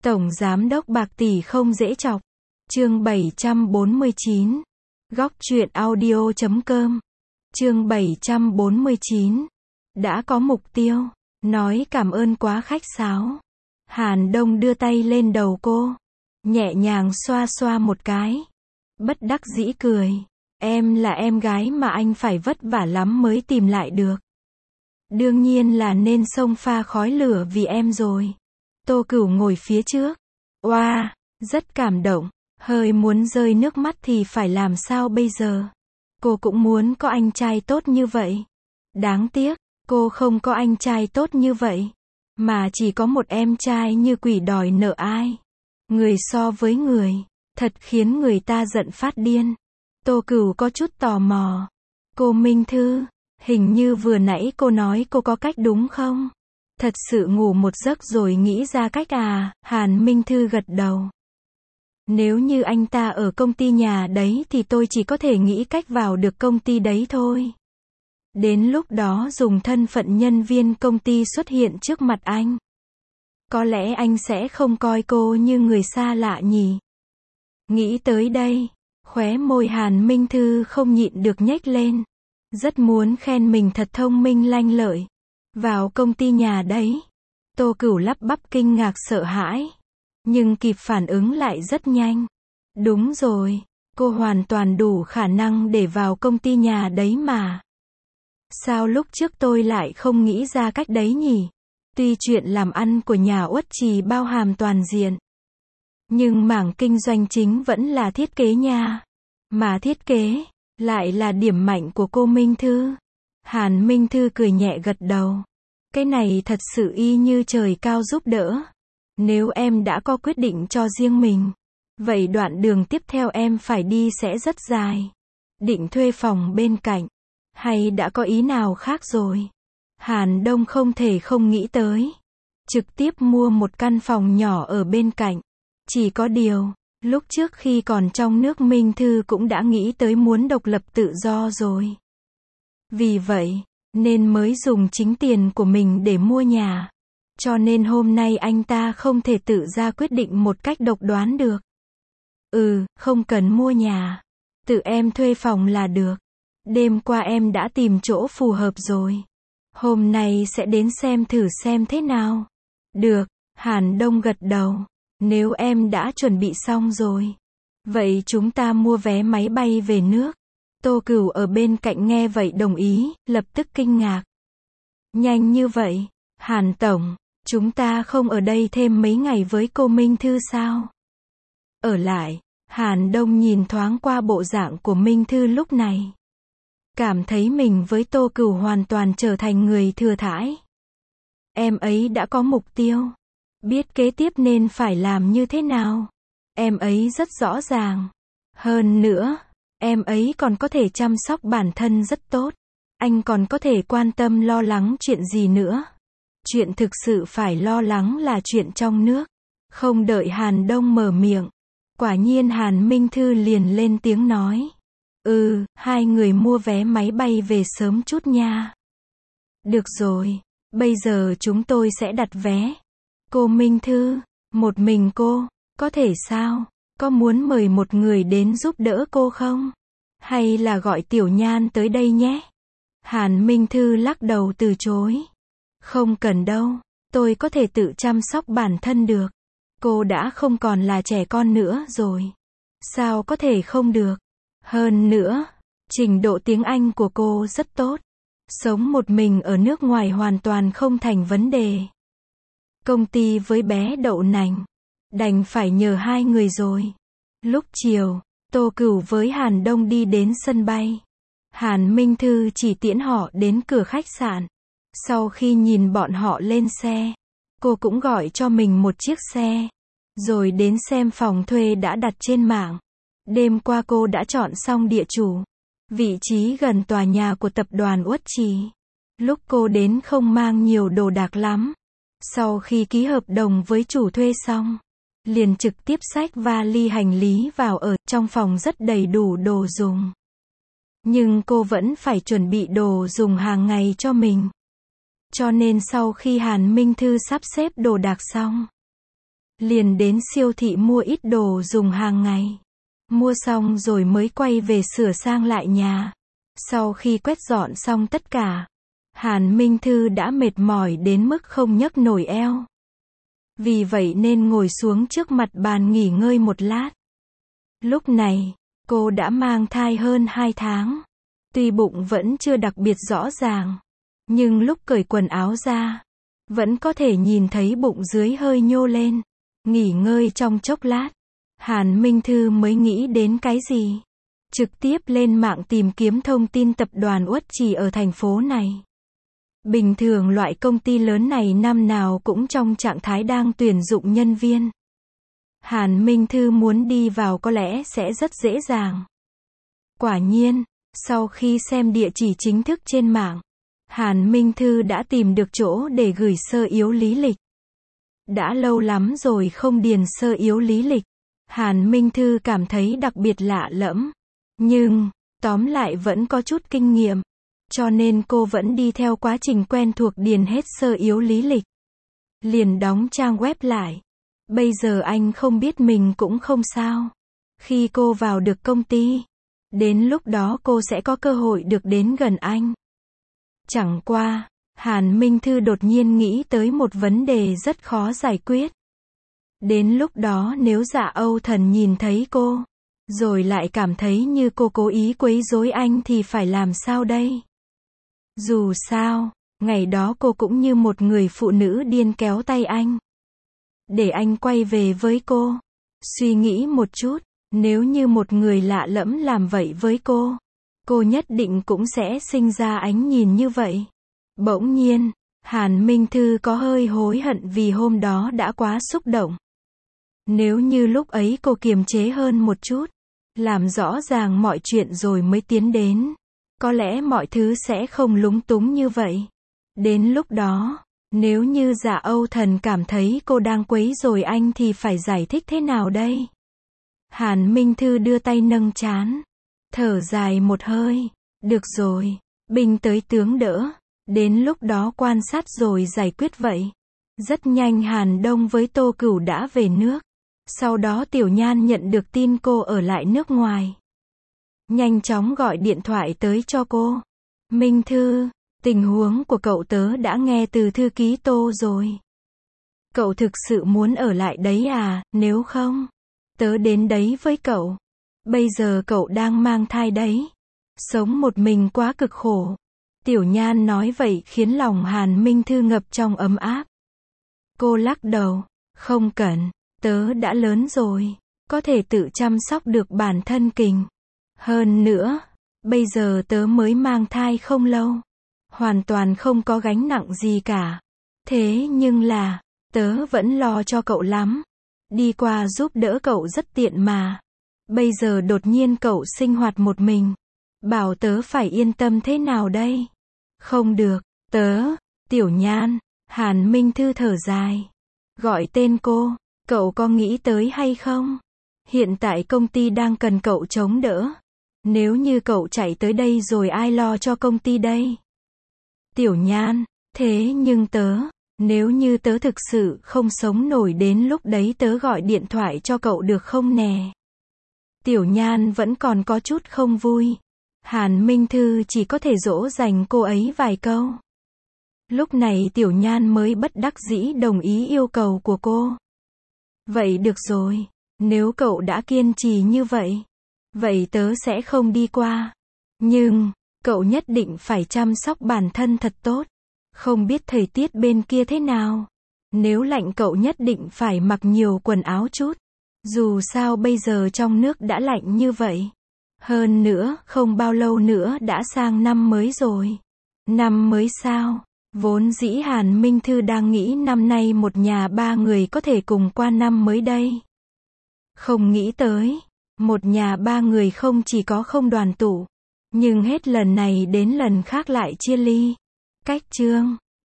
Tổng giám đốc bạc tỷ không dễ chọc. Chương 749. Góc truyện audio.com. Chương 749. Đã có mục tiêu. Nói cảm ơn quá khách sáo. Hàn Đông đưa tay lên đầu cô, nhẹ nhàng xoa xoa một cái. Bất đắc dĩ cười. Em là em gái mà anh phải vất vả lắm mới tìm lại được. Đương nhiên là nên xông pha khói lửa vì em rồi. Tô Cửu ngồi phía trước. Oa, rất cảm động. Hơi muốn rơi nước mắt thì phải làm sao bây giờ? Cô cũng muốn có anh trai tốt như vậy. Đáng tiếc, cô không có anh trai tốt như vậy. Mà chỉ có một em trai như quỷ đòi nợ ai. Người so với người, thật khiến người ta giận phát điên. Tô Cửu có chút tò mò. Cô Minh Thư, hình như vừa nãy cô nói cô có cách đúng không? Thật sự ngủ một giấc rồi nghĩ ra cách à? Hàn Minh Thư gật đầu. Nếu như anh ta ở công ty nhà đấy thì tôi chỉ có thể nghĩ cách vào được công ty đấy thôi. Đến lúc đó dùng thân phận nhân viên công ty xuất hiện trước mặt anh. Có lẽ anh sẽ không coi cô như người xa lạ nhỉ? Nghĩ tới đây, khóe môi Hàn Minh Thư không nhịn được nhếch lên. Rất muốn khen mình thật thông minh lanh lợi. Vào công ty nhà đấy. Tô Cửu lắp bắp kinh ngạc sợ hãi. Nhưng kịp phản ứng lại rất nhanh. Đúng rồi, cô hoàn toàn đủ khả năng để vào công ty nhà đấy mà. Sao lúc trước tôi lại không nghĩ ra cách đấy nhỉ? Tuy chuyện làm ăn của nhà Uất Trì bao hàm toàn diện. Nhưng mảng kinh doanh chính vẫn là thiết kế nha. Mà thiết kế, lại là điểm mạnh của cô Minh Thư. Hàn Minh Thư cười nhẹ gật đầu. Cái này thật sự y như trời cao giúp đỡ. Nếu em đã có quyết định cho riêng mình, vậy đoạn đường tiếp theo em phải đi sẽ rất dài. Định thuê phòng bên cạnh, hay đã có ý nào khác rồi? Hàn Đông không thể không nghĩ tới. Trực tiếp mua một căn phòng nhỏ ở bên cạnh. Chỉ có điều, lúc trước khi còn trong nước Minh Thư cũng đã nghĩ tới muốn độc lập tự do rồi. Vì vậy, nên mới dùng chính tiền của mình để mua nhà. Cho nên hôm nay anh ta không thể tự ra quyết định một cách độc đoán được. Không cần mua nhà. Tự em thuê phòng là được. Đêm qua em đã tìm chỗ phù hợp rồi. Hôm nay sẽ đến xem thử xem thế nào. Được, Hàn Đông gật đầu. Nếu em đã chuẩn bị xong rồi, vậy chúng ta mua vé máy bay về nước. Tô Cửu ở bên cạnh nghe vậy đồng ý, lập tức kinh ngạc. Nhanh như vậy, Hàn Tổng, chúng ta không ở đây thêm mấy ngày với cô Minh Thư sao? Ở lại, Hàn Đông nhìn thoáng qua bộ dạng của Minh Thư lúc này. Cảm thấy mình với Tô Cửu hoàn toàn trở thành người thừa thãi. Em ấy đã có mục tiêu. Biết kế tiếp nên phải làm như thế nào. Em ấy rất rõ ràng. Hơn nữa, em ấy còn có thể chăm sóc bản thân rất tốt. Anh còn có thể quan tâm lo lắng chuyện gì nữa. Chuyện thực sự phải lo lắng là chuyện trong nước. Không đợi Hàn Đông mở miệng. Quả nhiên Hàn Minh Thư liền lên tiếng nói. Hai người mua vé máy bay về sớm chút nha. Được rồi, bây giờ chúng tôi sẽ đặt vé. Cô Minh Thư, một mình cô, có thể sao? Có muốn mời một người đến giúp đỡ cô không? Hay là gọi Tiểu Nhan tới đây nhé? Hàn Minh Thư lắc đầu từ chối. Không cần đâu, tôi có thể tự chăm sóc bản thân được. Cô đã không còn là trẻ con nữa rồi. Sao có thể không được? Hơn nữa, trình độ tiếng Anh của cô rất tốt. Sống một mình ở nước ngoài hoàn toàn không thành vấn đề. Công ty với bé đậu nành, đành phải nhờ hai người rồi. Lúc chiều, Tô Cửu với Hàn Đông đi đến sân bay. Hàn Minh Thư chỉ tiễn họ đến cửa khách sạn. Sau khi nhìn bọn họ lên xe, cô cũng gọi cho mình một chiếc xe. Rồi đến xem phòng thuê đã đặt trên mạng. Đêm qua cô đã chọn xong địa chủ. Vị trí gần tòa nhà của tập đoàn Uất Trì. Lúc cô đến không mang nhiều đồ đạc lắm. Sau khi ký hợp đồng với chủ thuê xong, liền trực tiếp xách vali hành lý vào ở, trong phòng rất đầy đủ đồ dùng. Nhưng cô vẫn phải chuẩn bị đồ dùng hàng ngày cho mình. Cho nên sau khi Hàn Minh Thư sắp xếp đồ đạc xong, Liền đến siêu thị mua ít đồ dùng hàng ngày. Mua xong rồi mới quay về sửa sang lại nhà. Sau khi quét dọn xong tất cả, Hàn Minh Thư đã mệt mỏi đến mức không nhấc nổi eo. Vì vậy nên ngồi xuống trước mặt bàn nghỉ ngơi một lát. Lúc này, cô đã mang thai hơn 2 tháng. Tuy bụng vẫn chưa đặc biệt rõ ràng, nhưng lúc cởi quần áo ra, vẫn có thể nhìn thấy bụng dưới hơi nhô lên. Nghỉ ngơi trong chốc lát, Hàn Minh Thư mới nghĩ đến cái gì. Trực tiếp lên mạng tìm kiếm thông tin tập đoàn Uất Trì ở thành phố này. Bình thường loại công ty lớn này năm nào cũng trong trạng thái đang tuyển dụng nhân viên. Hàn Minh Thư muốn đi vào có lẽ sẽ rất dễ dàng. Quả nhiên, sau khi xem địa chỉ chính thức trên mạng, Hàn Minh Thư đã tìm được chỗ để gửi sơ yếu lý lịch. Đã lâu lắm rồi không điền sơ yếu lý lịch. Hàn Minh Thư cảm thấy đặc biệt lạ lẫm. Nhưng, tóm lại vẫn có chút kinh nghiệm. Cho nên cô vẫn đi theo quá trình quen thuộc điền hết sơ yếu lý lịch. Liền đóng trang web lại. Bây giờ anh không biết mình cũng không sao. Khi cô vào được công ty, đến lúc đó cô sẽ có cơ hội được đến gần anh. Chẳng qua, Hàn Minh Thư đột nhiên nghĩ tới một vấn đề rất khó giải quyết. Đến lúc đó nếu Dạ Âu Thần nhìn thấy cô, rồi lại cảm thấy như cô cố ý quấy rối anh thì phải làm sao đây? Dù sao, ngày đó cô cũng như một người phụ nữ điên kéo tay anh. Để anh quay về với cô. Suy nghĩ một chút, nếu như một người lạ lẫm làm vậy với cô nhất định cũng sẽ sinh ra ánh nhìn như vậy. Bỗng nhiên, Hàn Minh Thư có hơi hối hận vì hôm đó đã quá xúc động. Nếu như lúc ấy cô kiềm chế hơn một chút, làm rõ ràng mọi chuyện rồi mới tiến đến, có lẽ mọi thứ sẽ không lúng túng như vậy. Đến lúc đó, nếu như Dạ Âu Thần cảm thấy cô đang quấy rối anh thì phải giải thích thế nào đây? Hàn Minh Thư đưa tay nâng trán, thở dài một hơi. Được rồi, binh tới tướng đỡ, đến lúc đó quan sát rồi giải quyết vậy. Rất nhanh Hàn Đông với Tô Cửu đã về nước. Sau đó Tiểu Nhan nhận được tin cô ở lại nước ngoài. Nhanh chóng gọi điện thoại tới cho cô. Minh Thư, tình huống của cậu tớ đã nghe từ thư ký Tô rồi. Cậu thực sự muốn ở lại đấy à, nếu không, tớ đến đấy với cậu. Bây giờ cậu đang mang thai đấy. Sống một mình quá cực khổ. Tiểu Nhan nói vậy khiến lòng Hàn Minh Thư ngập trong ấm áp. Cô lắc đầu, không cần, tớ đã lớn rồi, có thể tự chăm sóc được bản thân kình. Hơn nữa, bây giờ tớ mới mang thai không lâu, hoàn toàn không có gánh nặng gì cả. Thế nhưng là, tớ vẫn lo cho cậu lắm. Đi qua giúp đỡ cậu rất tiện mà. Bây giờ đột nhiên cậu sinh hoạt một mình. Bảo tớ phải yên tâm thế nào đây? Không được, tớ, Tiểu Nhan, Hàn Minh Thư thở dài. Gọi tên cô, cậu có nghĩ tới hay không? Hiện tại công ty đang cần cậu chống đỡ. Nếu như cậu chạy tới đây rồi ai lo cho công ty đây? Tiểu Nhan, thế nhưng tớ, nếu như tớ thực sự không sống nổi đến lúc đấy tớ gọi điện thoại cho cậu được không nè? Tiểu Nhan vẫn còn có chút không vui. Hàn Minh Thư chỉ có thể dỗ dành cô ấy vài câu. Lúc này Tiểu Nhan mới bất đắc dĩ đồng ý yêu cầu của cô. Vậy được rồi, nếu cậu đã kiên trì như vậy, vậy tớ sẽ không đi qua. Nhưng, cậu nhất định phải chăm sóc bản thân thật tốt. Không biết thời tiết bên kia thế nào. Nếu lạnh cậu nhất định phải mặc nhiều quần áo chút. Dù sao bây giờ trong nước đã lạnh như vậy. Hơn nữa, không bao lâu nữa đã sang năm mới rồi. Năm mới sao? Vốn dĩ Hàn Minh Thư đang nghĩ năm nay một nhà 3 người có thể cùng qua năm mới đây. Không nghĩ tới, một nhà 3 người không chỉ có không đoàn tụ, nhưng hết lần này đến lần khác lại chia ly. Cách chương